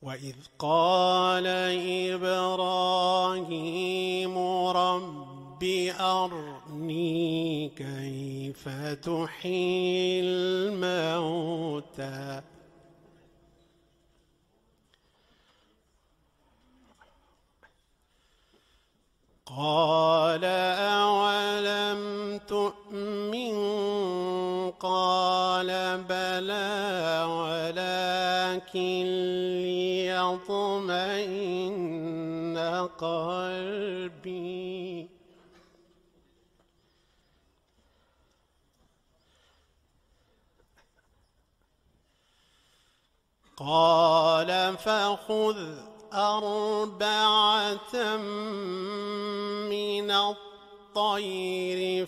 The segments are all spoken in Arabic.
وإذ قال إبراهيم رب أرني كيف تحيي الموتى قال أولم تؤمن قال بلى ولكن ليطمئن قلبي قال فخذ أربعة من الطير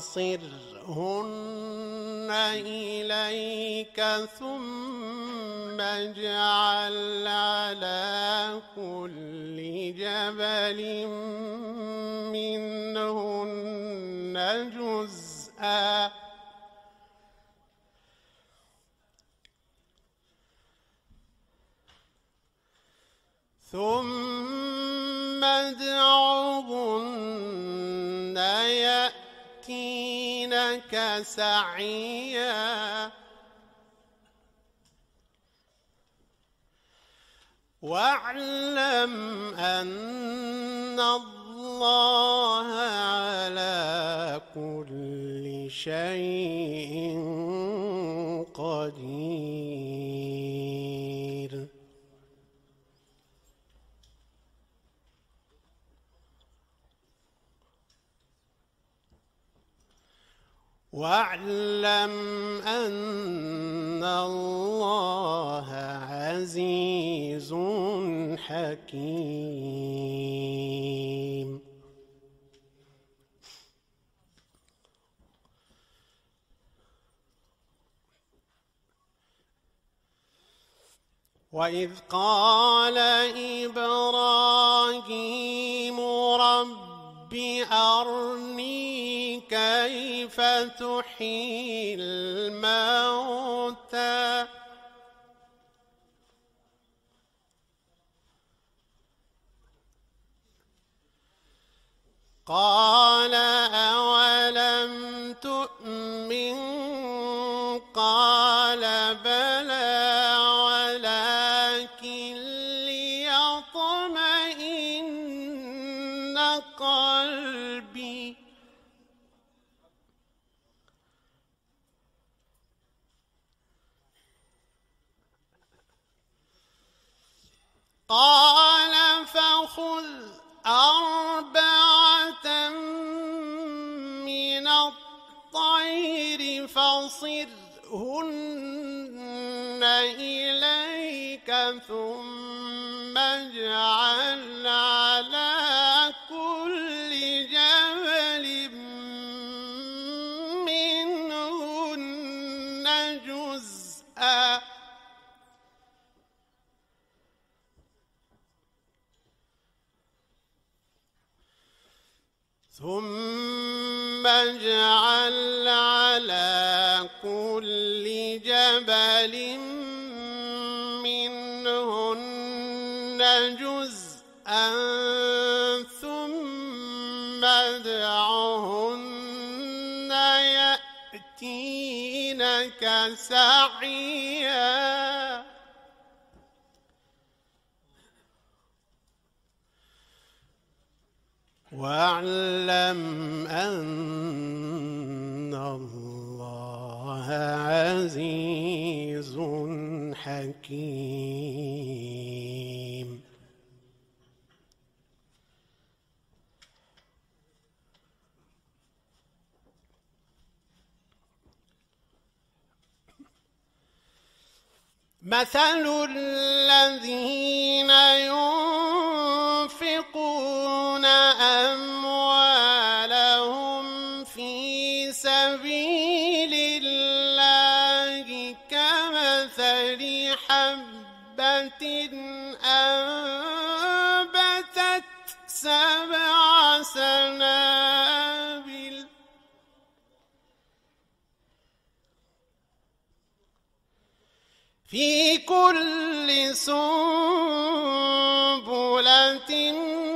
فصرهن إليك ثم اجعل على كل جبل منهن جزءا ثم ادعهن يأتينك سعيا واعلم أن الله على كل شيء قدير واعلم أن الله عزيز حكيم وإذ قال إبراهيم رب أرني كيف تحيي الموتى قال أولم تؤمن قال بلى ولكن ليطمئن قلبي قال فخذ أربعة من الطير فصرهن إليك ثم اجعل على كل جبل منهن جزءا ثم اجعل على كل جبل منهن جزءا ثم ادعهن يأتينك سعيا واعلم أن الله عزيز حكيم مثل الذين ينفقون أموالهم في سبيل الله كمثل حبة أنبتت 7 سنابل في كل سنبلة سنبلة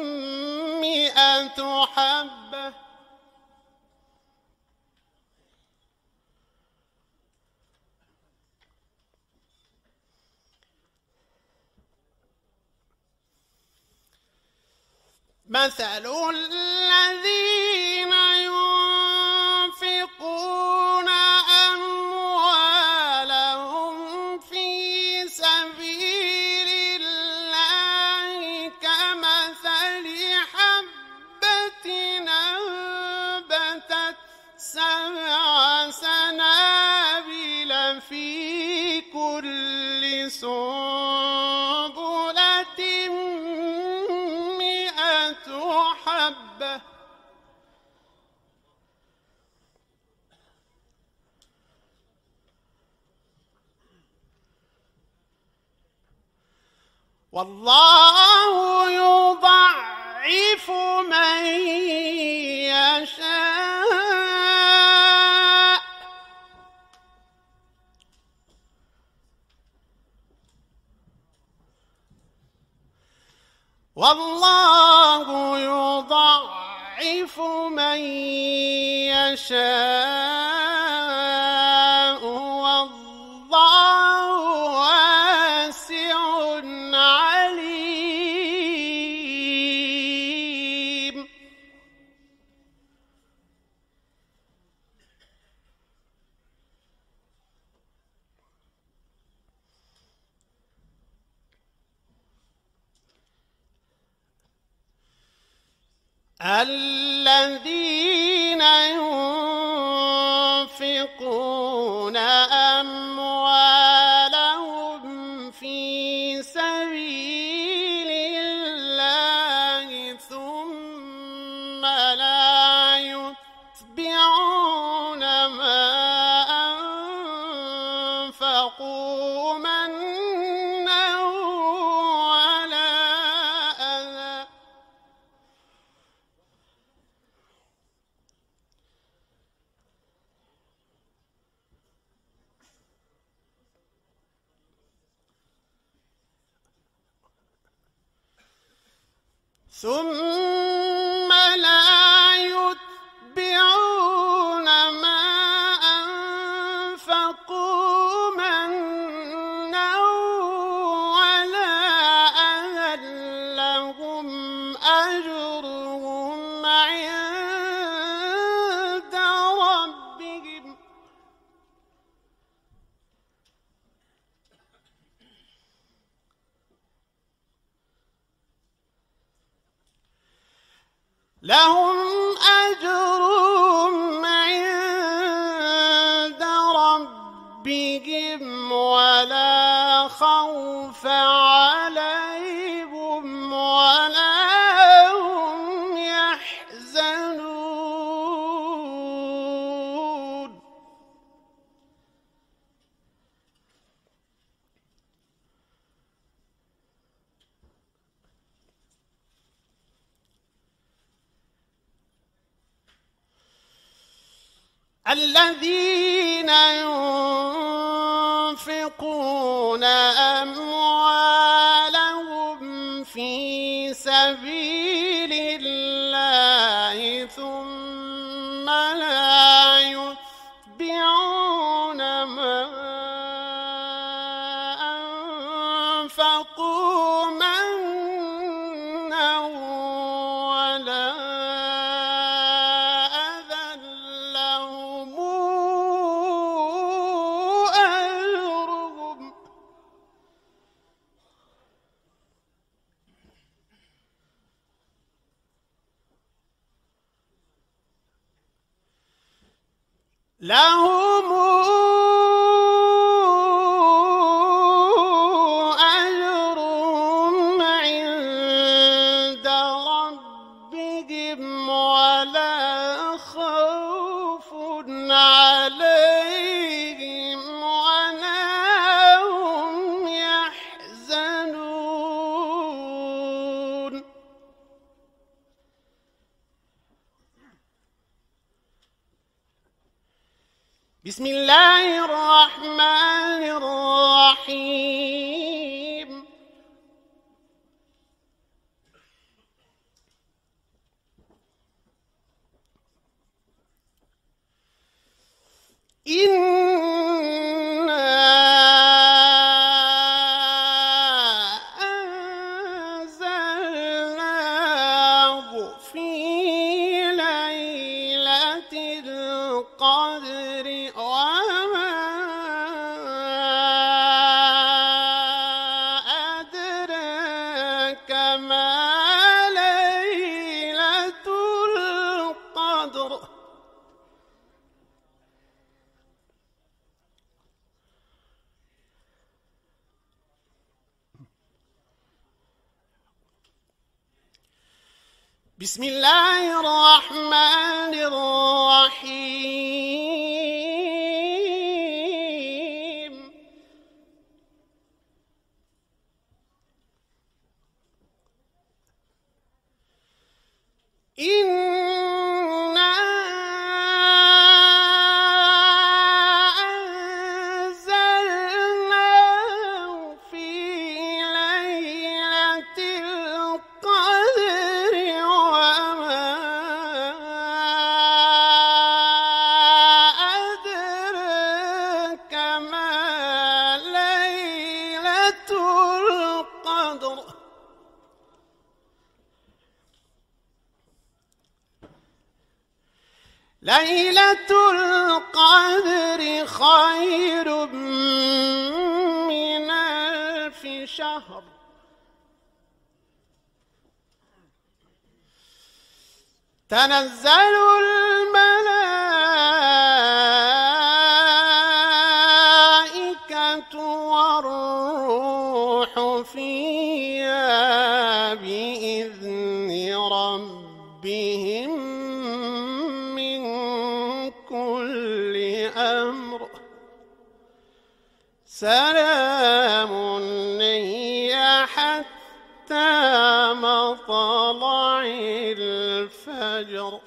100 حبة مثل الذين ينفقون أموالهم في سبيل الله كمثل حبة أنبتت 7 سنابل في كل سنبلة 100 حبة والله يضعف من يشاء والله يضعف من يشاء والله واسع عليم الذين ينفقون أموالهم في سبيل الله ثم لا يتبعون ما أنفقوا منا ولا أذى ثم لا يتبعون ما أنفقوا منا ولا أذى لهم أجرهم عند ربهم لهم أجرهم عند ربهم ولا خوف عليهم ولا هم يحزنون الذين ينفقون أموالهم في سبيل الله ثم لا يتبعون ما أنفقوا منا ولا أذى لهم أجرهم لهم أجرهم عند ربهم ولا خوف عليهم ولا هم يحزنون بسم الله الرحمن الرحيم إنا أنزلناه في ليلة القدر وما أدراك ما ليلة القدر. بسم الله الرحمن الرحيم. إنا أنزلناه في ليلة القدر وما أدراك ما ليلة القدر. ليلة القدر خير من 1000 شهر. تنزل الملائكة والروح فيها بإذن ربهم من كل أمر. سلام هي حتى مطلع الفجر.